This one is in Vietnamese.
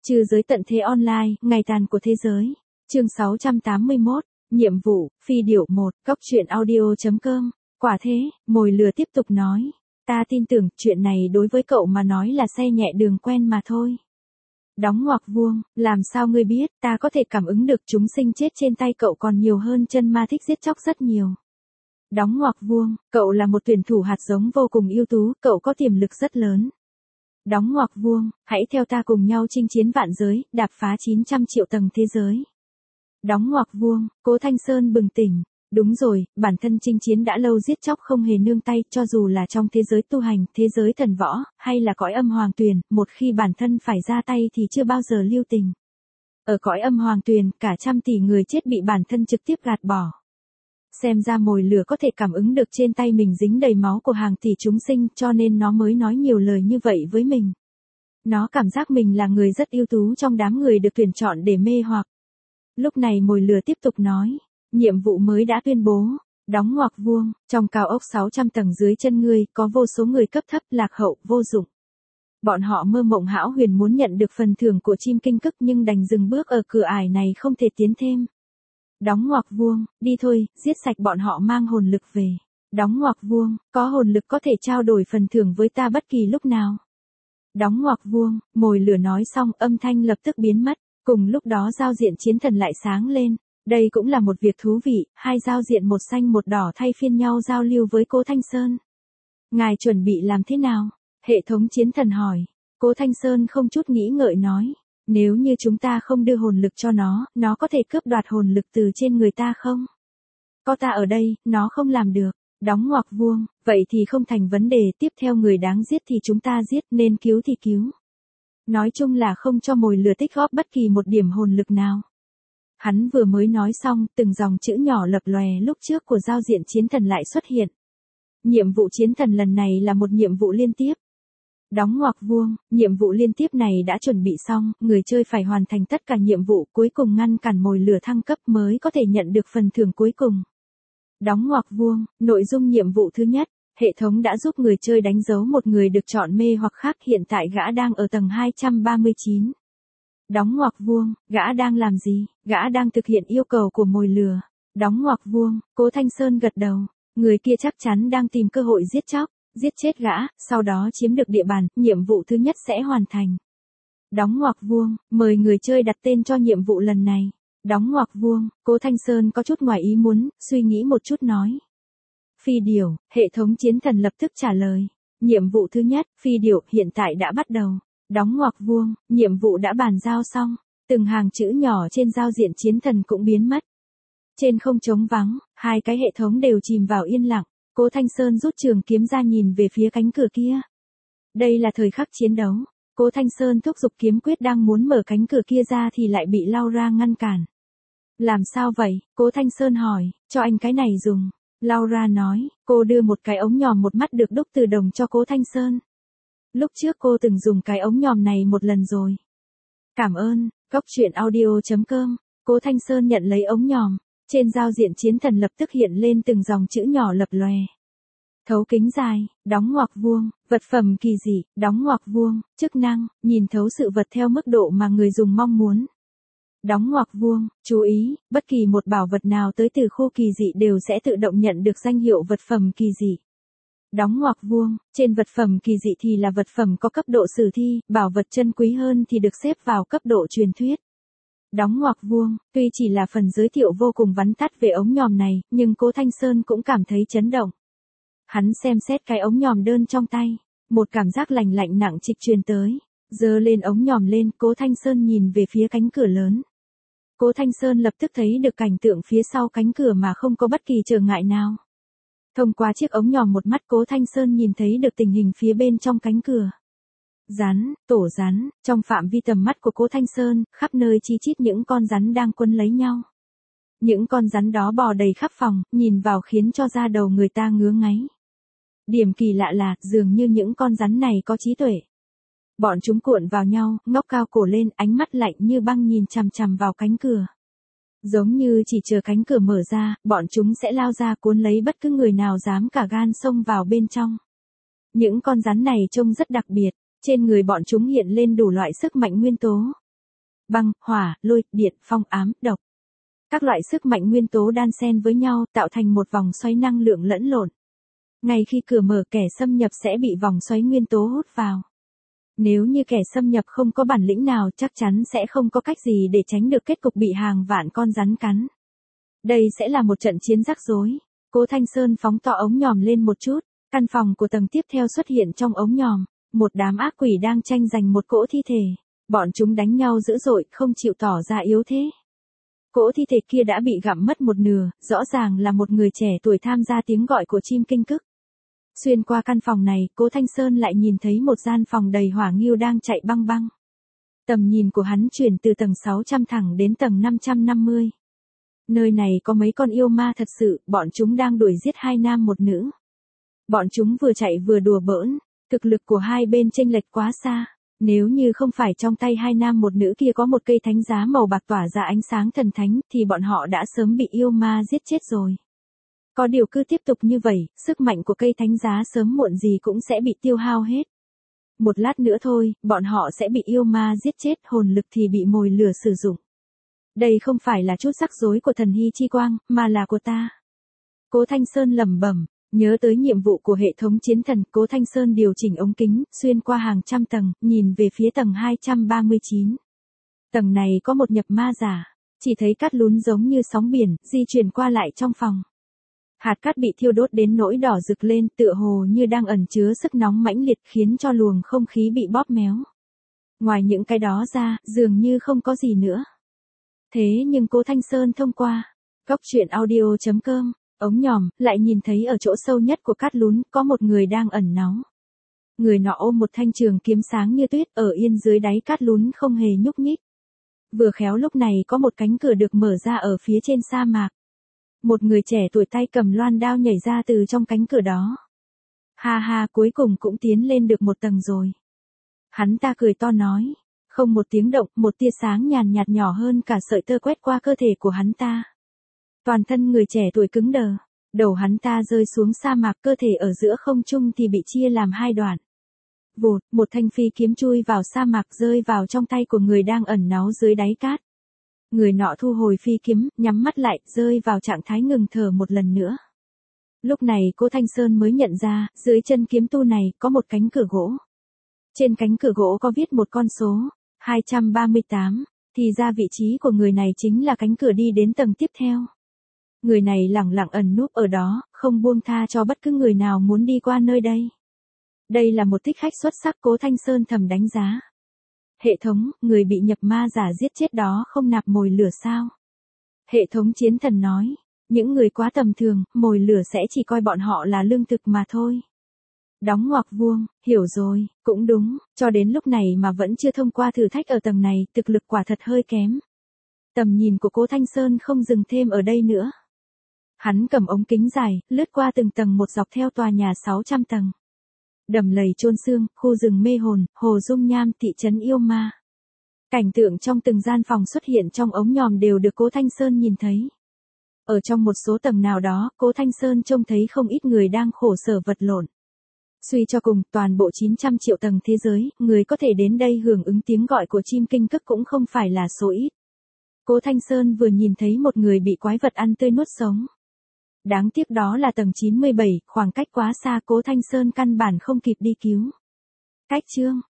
Trừ giới tận thế online, ngày tàn của thế giới. Chương 681, nhiệm vụ, phi điểu 1, góc truyện audio.com. Quả thế, mồi lừa tiếp tục nói. Ta tin tưởng, chuyện này đối với cậu mà nói là xe nhẹ đường quen mà thôi. Đóng ngoặc vuông, làm sao ngươi biết, ta có thể cảm ứng được chúng sinh chết trên tay cậu còn nhiều hơn chân ma thích giết chóc rất nhiều. Đóng ngoặc vuông, cậu là một tuyển thủ hạt giống vô cùng ưu tú, cậu có tiềm lực rất lớn. Đóng ngoặc vuông, hãy theo ta cùng nhau chinh chiến vạn giới, đạp phá 900 triệu tầng thế giới. Đóng ngoặc vuông, Cố Thanh Sơn bừng tỉnh. Đúng rồi, bản thân chinh chiến đã lâu giết chóc không hề nương tay, cho dù là trong thế giới tu hành, thế giới thần võ, hay là cõi âm hoàng tuyền, một khi bản thân phải ra tay thì chưa bao giờ lưu tình. Ở cõi âm hoàng tuyền, cả trăm tỷ người chết bị bản thân trực tiếp gạt bỏ. Xem ra mồi lửa có thể cảm ứng được trên tay mình dính đầy máu của hàng tỷ chúng sinh, cho nên nó mới nói nhiều lời như vậy với mình. Nó cảm giác mình là người rất ưu tú trong đám người được tuyển chọn để mê hoặc. Lúc này mồi lửa tiếp tục nói. Nhiệm vụ mới đã tuyên bố, đóng ngoặc vuông, trong cao ốc 600 tầng dưới chân ngươi, có vô số người cấp thấp, lạc hậu, vô dụng. Bọn họ mơ mộng hão huyền muốn nhận được phần thưởng của chim kinh cức nhưng đành dừng bước ở cửa ải này không thể tiến thêm. Đóng ngoặc vuông, đi thôi, giết sạch bọn họ mang hồn lực về. Đóng ngoặc vuông, có hồn lực có thể trao đổi phần thưởng với ta bất kỳ lúc nào. Đóng ngoặc vuông, mồi lửa nói xong âm thanh lập tức biến mất, cùng lúc đó giao diện chiến thần lại sáng lên. Đây cũng là một việc thú vị, hai giao diện một xanh một đỏ thay phiên nhau giao lưu với Cố Thanh Sơn. Ngài chuẩn bị làm thế nào? Hệ thống chiến thần hỏi. Cố Thanh Sơn không chút nghĩ ngợi nói. Nếu như chúng ta không đưa hồn lực cho nó có thể cướp đoạt hồn lực từ trên người ta không? Có ta ở đây, nó không làm được. Đóng ngoặc vuông, vậy thì không thành vấn đề, tiếp theo người đáng giết thì chúng ta giết, nên cứu thì cứu. Nói chung là không cho mồi lửa tích góp bất kỳ một điểm hồn lực nào. Hắn vừa mới nói xong, từng dòng chữ nhỏ lập lòe lúc trước của giao diện chiến thần lại xuất hiện. Nhiệm vụ chiến thần lần này là một nhiệm vụ liên tiếp. Đóng ngoặc vuông, nhiệm vụ liên tiếp này đã chuẩn bị xong, người chơi phải hoàn thành tất cả nhiệm vụ cuối cùng ngăn cản mồi lửa thăng cấp mới có thể nhận được phần thưởng cuối cùng. Đóng ngoặc vuông, nội dung nhiệm vụ thứ nhất, hệ thống đã giúp người chơi đánh dấu một người được chọn mê hoặc khác, hiện tại gã đang ở tầng 239. Đóng ngoặc vuông, gã đang làm gì? Gã đang thực hiện yêu cầu của mồi lửa. Đóng ngoặc vuông, Cố Thanh Sơn gật đầu. Người kia chắc chắn đang tìm cơ hội giết chóc, giết chết gã, sau đó chiếm được địa bàn, nhiệm vụ thứ nhất sẽ hoàn thành. Đóng ngoặc vuông, mời người chơi đặt tên cho nhiệm vụ lần này. Đóng ngoặc vuông, Cố Thanh Sơn có chút ngoài ý muốn, suy nghĩ một chút nói. Phi điểu, hệ thống chiến thần lập tức trả lời. Nhiệm vụ thứ nhất, phi điểu, hiện tại đã bắt đầu. Đóng ngoặc vuông, nhiệm vụ đã bàn giao xong, từng hàng chữ nhỏ trên giao diện chiến thần cũng biến mất. Trên không trống vắng, hai cái hệ thống đều chìm vào yên lặng, Cố Thanh Sơn rút trường kiếm ra nhìn về phía cánh cửa kia. Đây là thời khắc chiến đấu, Cố Thanh Sơn thúc giục kiếm quyết đang muốn mở cánh cửa kia ra thì lại bị Laura ngăn cản. Làm sao vậy? Cố Thanh Sơn hỏi, cho anh cái này dùng. Laura nói, cô đưa một cái ống nhòm một mắt được đúc từ đồng cho Cố Thanh Sơn. Lúc trước cô từng dùng cái ống nhòm này một lần rồi. Cảm ơn, góc truyện audio.com. Cố Thanh Sơn nhận lấy ống nhòm. Trên giao diện chiến thần lập tức hiện lên từng dòng chữ nhỏ lập lòe. Thấu kính dài, đóng ngoặc vuông, vật phẩm kỳ dị, đóng ngoặc vuông, chức năng, nhìn thấu sự vật theo mức độ mà người dùng mong muốn. Đóng ngoặc vuông, chú ý, bất kỳ một bảo vật nào tới từ khu kỳ dị đều sẽ tự động nhận được danh hiệu vật phẩm kỳ dị. Đóng ngoặc vuông, trên vật phẩm kỳ dị thì là vật phẩm có cấp độ sử thi, bảo vật chân quý hơn thì được xếp vào cấp độ truyền thuyết. Đóng ngoặc vuông, tuy chỉ là phần giới thiệu vô cùng vắn tắt về ống nhòm này, nhưng Cố Thanh Sơn cũng cảm thấy chấn động. Hắn xem xét cái ống nhòm đơn trong tay, một cảm giác lạnh lạnh nặng trịch truyền tới, giơ lên ống nhòm lên, Cố Thanh Sơn nhìn về phía cánh cửa lớn. Cố Thanh Sơn lập tức thấy được cảnh tượng phía sau cánh cửa mà không có bất kỳ trở ngại nào. Thông qua chiếc ống nhòm một mắt Cố Thanh Sơn nhìn thấy được tình hình phía bên trong cánh cửa. Rắn, tổ rắn, trong phạm vi tầm mắt của Cố Thanh Sơn, khắp nơi chi chít những con rắn đang quấn lấy nhau. Những con rắn đó bò đầy khắp phòng, nhìn vào khiến cho da đầu người ta ngứa ngáy. Điểm kỳ lạ là, dường như những con rắn này có trí tuệ. Bọn chúng cuộn vào nhau, ngóc cao cổ lên, ánh mắt lạnh như băng nhìn chằm chằm vào cánh cửa. Giống như chỉ chờ cánh cửa mở ra, bọn chúng sẽ lao ra cuốn lấy bất cứ người nào dám cả gan xông vào bên trong. Những con rắn này trông rất đặc biệt, trên người bọn chúng hiện lên đủ loại sức mạnh nguyên tố. băng, hỏa, lôi, điện, phong, ám, độc. Các loại sức mạnh nguyên tố đan xen với nhau tạo thành một vòng xoáy năng lượng lẫn lộn. Ngay khi cửa mở, kẻ xâm nhập sẽ bị vòng xoáy nguyên tố hút vào. Nếu như kẻ xâm nhập không có bản lĩnh nào, chắc chắn sẽ không có cách gì để tránh được kết cục bị hàng vạn con rắn cắn. Đây sẽ là một trận chiến rắc rối. Cố Thanh Sơn phóng to ống nhòm lên một chút, căn phòng của tầng tiếp theo xuất hiện trong ống nhòm, một đám ác quỷ đang tranh giành một cỗ thi thể. Bọn chúng đánh nhau dữ dội, không chịu tỏ ra yếu thế. Cỗ thi thể kia đã bị gặm mất một nửa, rõ ràng là một người trẻ tuổi tham gia tiếng gọi của chim kinh cức. Xuyên qua căn phòng này, Cố Thanh Sơn lại nhìn thấy một gian phòng đầy hỏa nghiêu đang chạy băng băng. Tầm nhìn của hắn chuyển từ tầng 600 thẳng đến tầng 550. Nơi này có mấy con yêu ma thật sự, bọn chúng đang đuổi giết hai nam một nữ. Bọn chúng vừa chạy vừa đùa bỡn, thực lực của hai bên chênh lệch quá xa. Nếu như không phải trong tay hai nam một nữ kia có một cây thánh giá màu bạc tỏa ra ánh sáng thần thánh, thì bọn họ đã sớm bị yêu ma giết chết rồi. Có điều cứ tiếp tục như vậy, sức mạnh của cây thánh giá sớm muộn gì cũng sẽ bị tiêu hao hết. Một lát nữa thôi, bọn họ sẽ bị yêu ma giết chết, hồn lực thì bị mồi lửa sử dụng. Đây không phải là chút rắc rối của thần hy chi quang, mà là của ta. Cố Thanh Sơn lẩm bẩm, nhớ tới nhiệm vụ của hệ thống chiến thần, Cố Thanh Sơn điều chỉnh ống kính, xuyên qua hàng trăm tầng, nhìn về phía tầng 239. Tầng này có một nhập ma giả, chỉ thấy cát lún giống như sóng biển, di chuyển qua lại trong phòng. Hạt cát bị thiêu đốt đến nỗi đỏ rực lên, tựa hồ như đang ẩn chứa sức nóng mãnh liệt khiến cho luồng không khí bị bóp méo. Ngoài những cái đó ra, dường như không có gì nữa. Thế nhưng Cố Thanh Sơn thông qua góc truyện audio.com, ống nhòm, lại nhìn thấy ở chỗ sâu nhất của cát lún, có một người đang ẩn náu. Người nọ ôm một thanh trường kiếm sáng như tuyết, ở yên dưới đáy cát lún không hề nhúc nhích. Vừa khéo lúc này có một cánh cửa được mở ra ở phía trên sa mạc. Một người trẻ tuổi tay cầm loan đao nhảy ra từ trong cánh cửa đó. Ha ha, cuối cùng cũng tiến lên được một tầng rồi. Hắn ta cười to nói. Không một tiếng động, một tia sáng nhàn nhạt nhỏ hơn cả sợi tơ quét qua cơ thể của hắn ta. Toàn thân người trẻ tuổi cứng đờ. Đầu hắn ta rơi xuống sa mạc, cơ thể ở giữa không trung thì bị chia làm hai đoạn. Vụt, một thanh phi kiếm chui vào sa mạc, rơi vào trong tay của người đang ẩn náu dưới đáy cát. Người nọ thu hồi phi kiếm, nhắm mắt lại, rơi vào trạng thái ngừng thở một lần nữa. Lúc này Cố Thanh Sơn mới nhận ra, dưới chân kiếm tu này có một cánh cửa gỗ. Trên cánh cửa gỗ có viết một con số, 238, thì ra vị trí của người này chính là cánh cửa đi đến tầng tiếp theo. Người này lẳng lặng ẩn núp ở đó, không buông tha cho bất cứ người nào muốn đi qua nơi đây. Đây là một thích khách xuất sắc, Cố Thanh Sơn thầm đánh giá. Hệ thống, người bị nhập ma giả giết chết đó không nạp mồi lửa sao? Hệ thống chiến thần nói, những người quá tầm thường, mồi lửa sẽ chỉ coi bọn họ là lương thực mà thôi. Đóng ngoặc vuông, hiểu rồi, cũng đúng, cho đến lúc này mà vẫn chưa thông qua thử thách ở tầng này, thực lực quả thật hơi kém. Tầm nhìn của Cố Thanh Sơn không dừng thêm ở đây nữa. Hắn cầm ống kính dài, lướt qua từng tầng một dọc theo tòa nhà 600 tầng. Đầm lầy chôn xương, khu rừng mê hồn, hồ dung nham, thị trấn yêu ma. Cảnh tượng trong từng gian phòng xuất hiện trong ống nhòm đều được Cố Thanh Sơn nhìn thấy. Ở trong một số tầng nào đó, Cố Thanh Sơn trông thấy không ít người đang khổ sở vật lộn. Suy cho cùng, toàn bộ 900 triệu tầng thế giới, người có thể đến đây hưởng ứng tiếng gọi của chim kinh cức cũng không phải là số ít. Cố Thanh Sơn vừa nhìn thấy một người bị quái vật ăn tươi nuốt sống. Đáng tiếc đó là tầng 97, khoảng cách quá xa, Cố Thanh Sơn căn bản không kịp đi cứu. Cách chương